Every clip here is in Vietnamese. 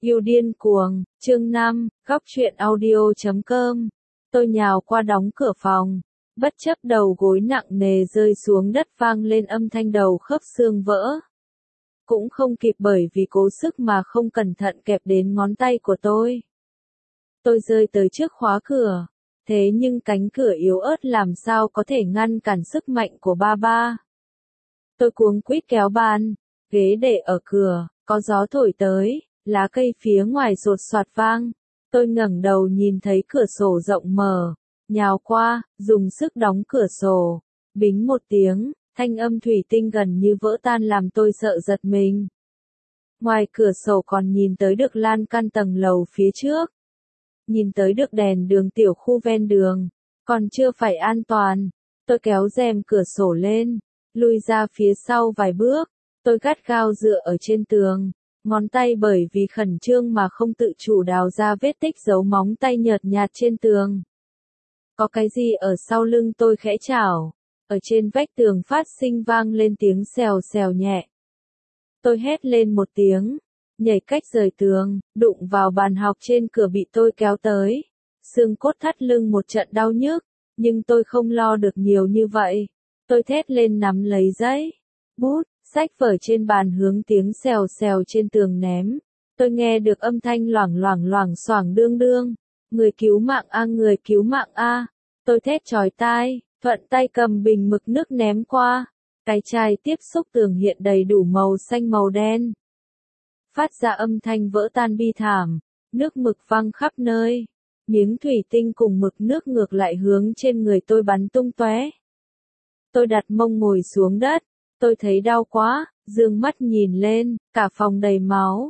Yêu điên cuồng, chương 5, góc truyện audio.com. Tôi nhào qua đóng cửa phòng, bất chấp đầu gối nặng nề rơi xuống đất vang lên âm thanh đầu khớp xương vỡ. Cũng không kịp bởi vì cố sức mà không cẩn thận kẹp đến ngón tay của tôi. Tôi rơi tới trước khóa cửa, thế nhưng cánh cửa yếu ớt làm sao có thể ngăn cản sức mạnh của ba. Tôi cuống quýt kéo bàn, ghế để ở cửa, có gió thổi tới. Lá cây phía ngoài sột soạt vang, tôi ngẩng đầu nhìn thấy cửa sổ rộng mở, nhào qua, dùng sức đóng cửa sổ, bính một tiếng, thanh âm thủy tinh gần như vỡ tan làm tôi sợ giật mình. Ngoài cửa sổ còn nhìn tới được lan can tầng lầu phía trước, nhìn tới được đèn đường tiểu khu ven đường, còn chưa phải an toàn, tôi kéo rèm cửa sổ lên, lui ra phía sau vài bước, tôi gắt gao dựa ở trên tường. Ngón tay bởi vì khẩn trương mà không tự chủ đào ra vết tích dấu móng tay nhợt nhạt trên tường. Có cái gì ở sau lưng tôi khẽ chảo, ở trên vách tường phát sinh vang lên tiếng xèo xèo nhẹ. Tôi hét lên một tiếng, nhảy cách rời tường, đụng vào bàn học trên cửa bị tôi kéo tới. Xương cốt thắt lưng một trận đau nhức, nhưng tôi không lo được nhiều như vậy. Tôi thét lên nắm lấy giấy, bút. Sách vở trên bàn hướng tiếng xèo xèo trên tường ném. Tôi nghe được âm thanh loảng xoảng đương đương. Người cứu mạng a, người cứu mạng a. Tôi thét chói tai, thuận tay cầm bình mực nước ném qua. Cái chai tiếp xúc tường hiện đầy đủ màu xanh màu đen. Phát ra âm thanh vỡ tan bi thảm, nước mực văng khắp nơi. Miếng thủy tinh cùng mực nước ngược lại hướng trên người tôi bắn tung tóe. Tôi đặt mông ngồi xuống đất. Tôi thấy đau quá, dương mắt nhìn lên, cả phòng đầy máu,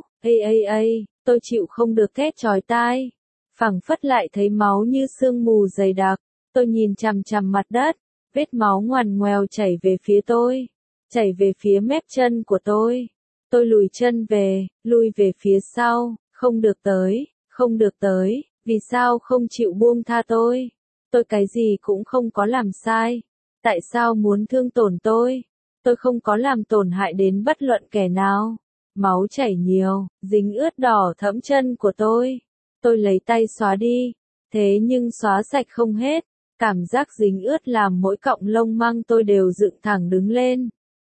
tôi chịu không được thét chói tai. Phảng phất lại thấy máu như sương mù dày đặc, tôi nhìn chằm chằm mặt đất, vết máu ngoằn ngoèo chảy về phía tôi, chảy về phía mép chân của tôi. Tôi lùi chân về, lui về phía sau, không được tới, vì sao không chịu buông tha tôi? Tôi cái gì cũng không có làm sai, tại sao muốn thương tổn tôi? Tôi không có làm tổn hại đến bất luận kẻ nào. Máu chảy nhiều, dính ướt đỏ thẫm chân của tôi. Tôi lấy tay xóa đi, thế nhưng xóa sạch không hết. Cảm giác dính ướt làm mỗi cọng lông măng tôi đều dựng thẳng đứng lên.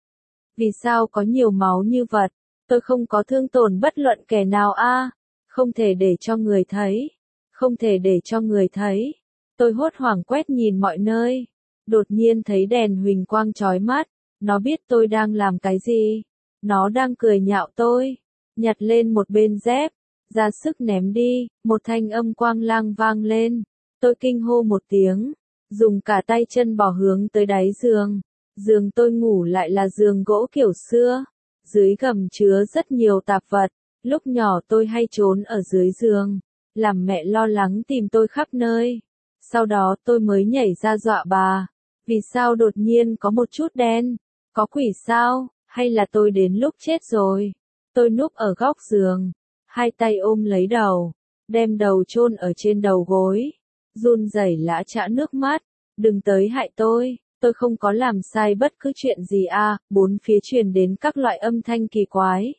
Vì sao có nhiều máu như vậy? Tôi không có thương tổn bất luận kẻ nào a. Không thể để cho người thấy. Không thể để cho người thấy. Tôi hốt hoảng quét nhìn mọi nơi. Đột nhiên thấy đèn huỳnh quang chói mắt. Nó biết tôi đang làm cái gì. Nó đang cười nhạo tôi. Nhặt lên một bên dép. Ra sức ném đi. Một thanh âm quang lang vang lên. Tôi kinh hô một tiếng. Dùng cả tay chân bỏ hướng tới đáy giường. Giường tôi ngủ lại là giường gỗ kiểu xưa. Dưới gầm chứa rất nhiều tạp vật. Lúc nhỏ tôi hay trốn ở dưới giường. Làm mẹ lo lắng tìm tôi khắp nơi. Sau đó tôi mới nhảy ra dọa bà. Vì sao đột nhiên có một chút đen? Có quỷ sao, hay là tôi đến lúc chết rồi? Tôi núp ở góc giường, hai tay ôm lấy đầu, đem đầu chôn ở trên đầu gối, run rẩy lã chã nước mắt, đừng tới hại tôi không có làm sai bất cứ chuyện gì a. Bốn phía truyền đến các loại âm thanh kỳ quái.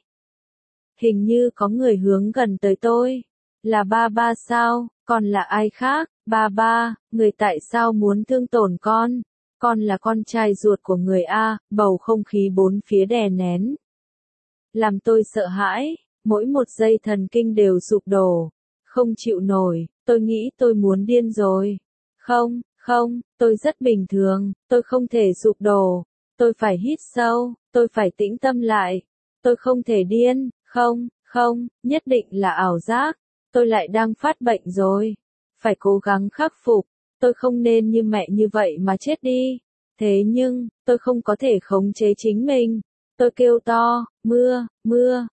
Hình như có người hướng gần tới tôi. Là ba sao, còn là ai khác? Ba, người tại sao muốn thương tổn con? Con là con trai ruột của người A, bầu không khí bốn phía đè nén. Làm tôi sợ hãi, mỗi một giây thần kinh đều sụp đổ. Không chịu nổi, tôi nghĩ tôi muốn điên rồi. Không, tôi rất bình thường, tôi không thể sụp đổ. Tôi phải hít sâu, tôi phải tĩnh tâm lại. Tôi không thể điên, không, nhất định là ảo giác. Tôi lại đang phát bệnh rồi. Phải cố gắng khắc phục. Tôi không nên như mẹ như vậy mà chết đi. Thế nhưng, tôi không có thể khống chế chính mình. Tôi kêu to, mưa,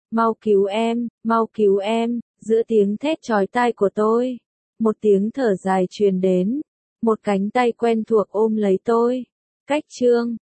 mau cứu em, giữa tiếng thét chói tai của tôi. Một tiếng thở dài truyền đến. Một cánh tay quen thuộc ôm lấy tôi. Cách chương